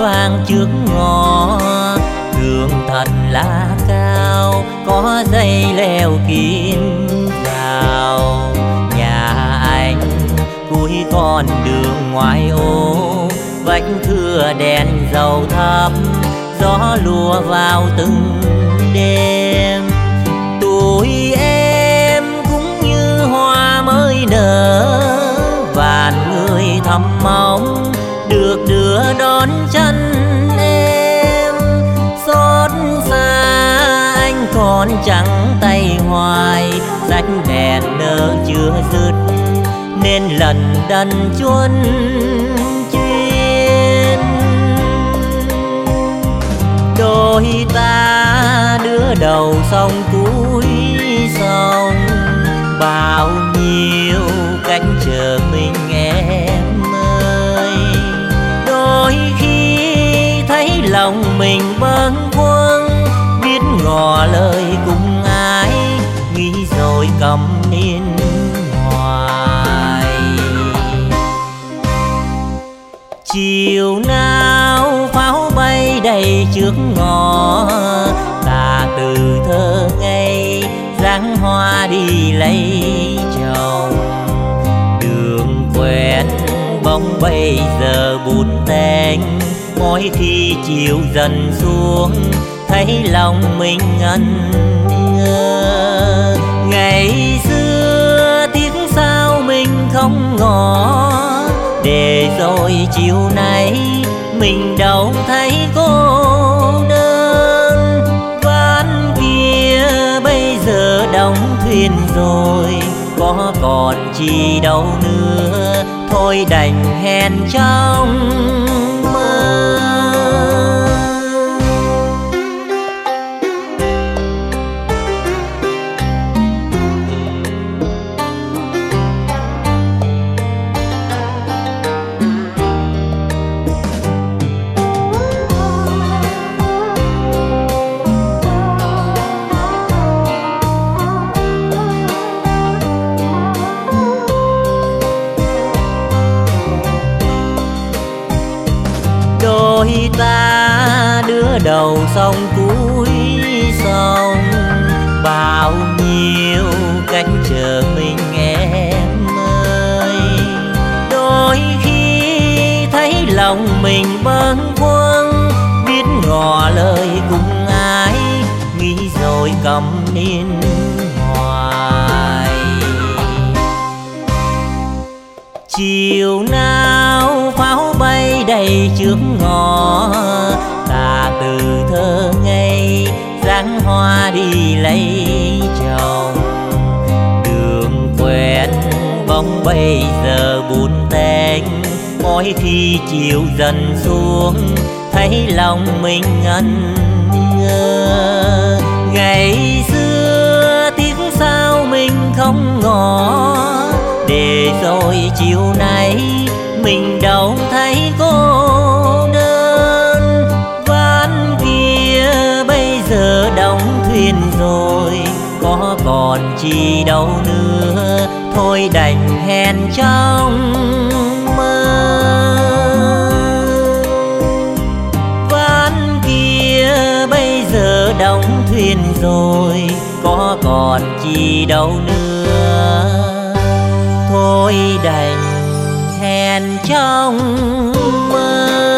vàng trước ngõ. Đường thật là cao, có dây leo kín vào. Nhà anh cuối con đường ngoài ô, vách thưa đèn dầu thắp, gió lùa vào từng đêm. Tuổi em cũng như hoa mới nở, vạn người thầm mong được đưa đón chân em. Xót xa anh còn trắng tay hoài, rãnh đèn nở chưa dứt nên lần đần chuân chuyên. Đôi ta đưa đầu sông cuối sông, bao nhiêu cách chờ mình em ơi. Đôi khi thấy lòng mình bâng khuâng, biết ngỏ lời cùng ai, nghĩ rồi câm nín hoài. Chiều nào pháo bay đầy trước ngõ, ta từ thơ ngây dáng hoa đi lấy chồng. Đường quen bóng bây giờ buồn tênh, mỗi khi chiều dần xuống thấy lòng mình ngẩn ngơ. Ngày xưa tiếc sao mình không ngỏ, để rồi chiều nay mình đâu thấy cô đơn. Ván kia bây giờ đóng thuyền rồi, có còn chi đâu nữa, thôi đành hẹn trong mơ. Đôi ta đưa đầu sông cuối sông, bao nhiêu cách chờ mình em ơi. Đôi khi thấy lòng mình bâng khuâng, biết ngỏ lời cùng ai, nghĩ rồi câm nín hoài. Chiều nào pháo bay đầy trước ngõ, ta từ thơ ngây dáng hoa đi lấy chồng. Đường quen bóng bây giờ buồn tênh, mỗi khi chiều dần xuống thấy lòng mình ngẩn ngơ. Ngày xưa tiếc sao mình không ngỏ, để rồi chiều nay mình đâu thấy cô đơn. Ván kia bây giờ đóng thuyền rồi, có còn chi đâu nữa, thôi đành hẹn trong mơ. Ván kia bây giờ đóng thuyền rồi, có còn chi đâu nữa, thôi đành hẹn trong mơ.